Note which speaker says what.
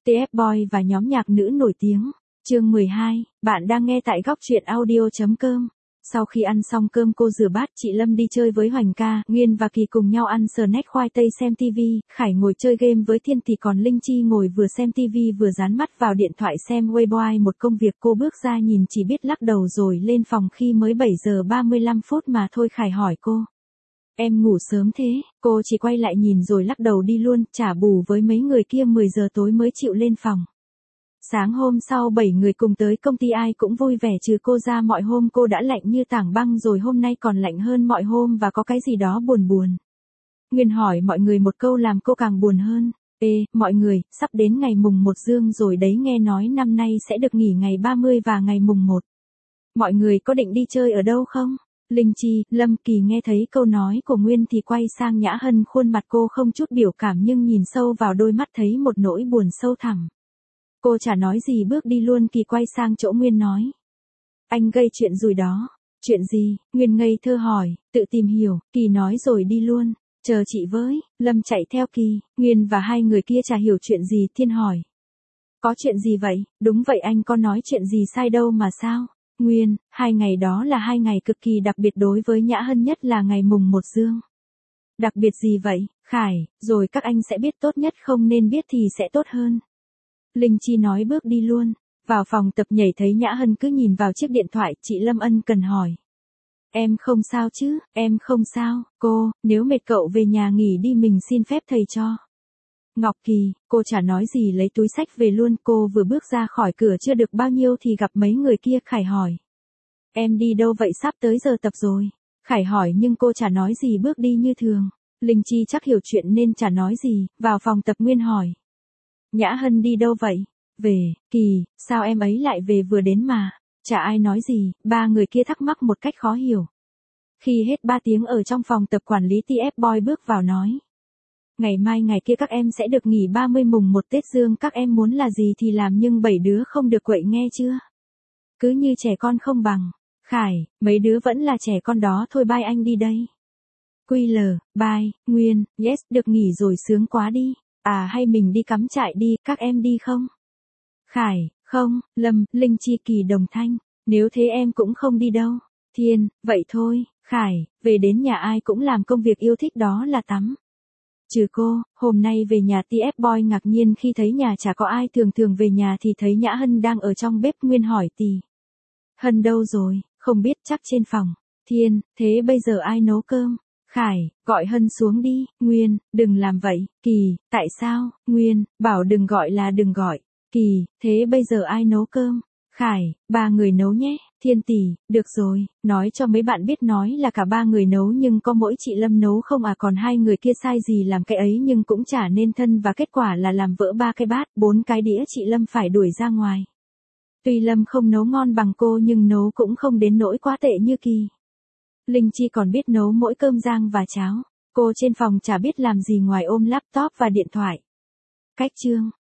Speaker 1: TF Boy và nhóm nhạc nữ nổi tiếng. Chương 12, bạn đang nghe tại góc truyện audio.com. Sau khi ăn xong cơm cô rửa bát, chị Lâm đi chơi với Hoành ca, Nguyên và Kỳ cùng nhau ăn snack khoai tây xem TV, Khải ngồi chơi game với Thiên thì còn Linh Chi ngồi vừa xem TV vừa dán mắt vào điện thoại xem Weibo. Một công việc. Cô bước ra nhìn chỉ biết lắc đầu rồi lên phòng khi mới 7 giờ 35 phút mà thôi. Khải hỏi cô: Em ngủ sớm thế? Cô chỉ quay lại nhìn rồi lắc đầu đi luôn, trả bù với mấy người kia 10 giờ tối mới chịu lên phòng. Sáng hôm sau 7 người cùng tới công ty ai cũng vui vẻ trừ cô ra. Mọi hôm cô đã lạnh như tảng băng rồi, hôm nay còn lạnh hơn mọi hôm và có cái gì đó buồn buồn. Nguyên hỏi mọi người một câu làm cô càng buồn hơn. Mọi người, sắp đến ngày mùng 1 Dương rồi đấy, nghe nói năm nay sẽ được nghỉ ngày 30 và ngày mùng 1. Mọi người có định đi chơi ở đâu không? Linh Chi, Lâm, Kỳ nghe thấy câu nói của Nguyên thì quay sang Nhã Hân, khuôn mặt cô không chút biểu cảm nhưng nhìn sâu vào đôi mắt thấy một nỗi buồn sâu thẳm. Cô chả nói gì bước đi luôn. Kỳ quay sang chỗ Nguyên nói: Anh gây chuyện rồi đó. Chuyện gì? Nguyên ngây thơ hỏi. Tự tìm hiểu, Kỳ nói rồi đi luôn. Chờ chị với. Lâm chạy theo Kỳ. Nguyên và hai người kia chả hiểu chuyện gì. Thiên hỏi: Có chuyện gì vậy? Đúng vậy, anh có nói chuyện gì sai đâu mà sao? Nguyên: Hai ngày đó là hai ngày cực kỳ đặc biệt đối với Nhã Hân, nhất là ngày mùng 1 Dương. Đặc biệt gì vậy? Khải: Rồi các anh sẽ biết, tốt nhất không nên biết thì sẽ tốt hơn. Linh Chi nói bước đi luôn. Vào phòng tập nhảy thấy Nhã Hân cứ nhìn vào chiếc điện thoại, chị Lâm ân cần hỏi: Em không sao chứ? Em không sao, cô, nếu mệt cậu về nhà nghỉ đi, mình xin phép thầy cho. Ngọc Kỳ, cô chả nói gì lấy túi xách về luôn. Cô vừa bước ra khỏi cửa chưa được bao nhiêu thì gặp mấy người kia. Khải hỏi: Em đi đâu vậy, sắp tới giờ tập rồi? Khải hỏi nhưng cô chả nói gì bước đi như thường. Linh Chi chắc hiểu chuyện nên chả nói gì. Vào phòng tập Nguyên hỏi: Nhã Hân đi đâu vậy? Về. Kỳ, sao em ấy lại về vừa đến mà? Chả ai nói gì. Ba người kia thắc mắc một cách khó hiểu. Khi hết 3 tiếng ở trong phòng tập, quản lý TF Boy bước vào nói: Ngày mai ngày kia các em sẽ được nghỉ 30 mùng 1 Tết Dương, các em muốn là gì thì làm nhưng 7 đứa không được quậy nghe chưa? Cứ như trẻ con không bằng. Khải: Mấy đứa vẫn là trẻ con đó thôi, bye anh đi đây. QL: Bye. Nguyên: Yes, được nghỉ rồi, sướng quá đi. À hay mình đi cắm trại đi, các em đi không? Khải: Không. Lâm, Linh Chi, Kỳ đồng thanh: Nếu thế em cũng không đi đâu. Thiên: Vậy thôi. Khải: Về đến nhà ai cũng làm công việc yêu thích, đó là tắm. Trừ cô. Hôm nay về nhà TF Boy ngạc nhiên khi thấy nhà chả có ai. Thường về nhà thì thấy Nhã Hân đang ở trong bếp. Nguyên hỏi: Tì Hân đâu rồi? Không biết, chắc trên phòng. Thiên: Thế bây giờ ai nấu cơm? Khải: Gọi Hân xuống đi. Nguyên: Đừng làm vậy. Kỳ: Tại sao? Nguyên: Bảo đừng gọi là đừng gọi. Kỳ: Thế bây giờ ai nấu cơm? Khải: Ba người nấu nhé. Thiên: Được rồi, nói cho mấy bạn biết, nói là cả ba người nấu nhưng có mỗi chị Lâm nấu không à, còn hai người kia sai gì làm cái ấy nhưng cũng chả nên thân, và kết quả là làm vỡ 3 cái bát, 4 cái đĩa, chị Lâm phải đuổi ra ngoài. Tuy Lâm không nấu ngon bằng cô nhưng nấu cũng không đến nỗi quá tệ như Kỳ. Linh Chi còn biết nấu mỗi cơm rang và cháo. Cô trên phòng chả biết làm gì ngoài ôm laptop và điện thoại. Cách chương.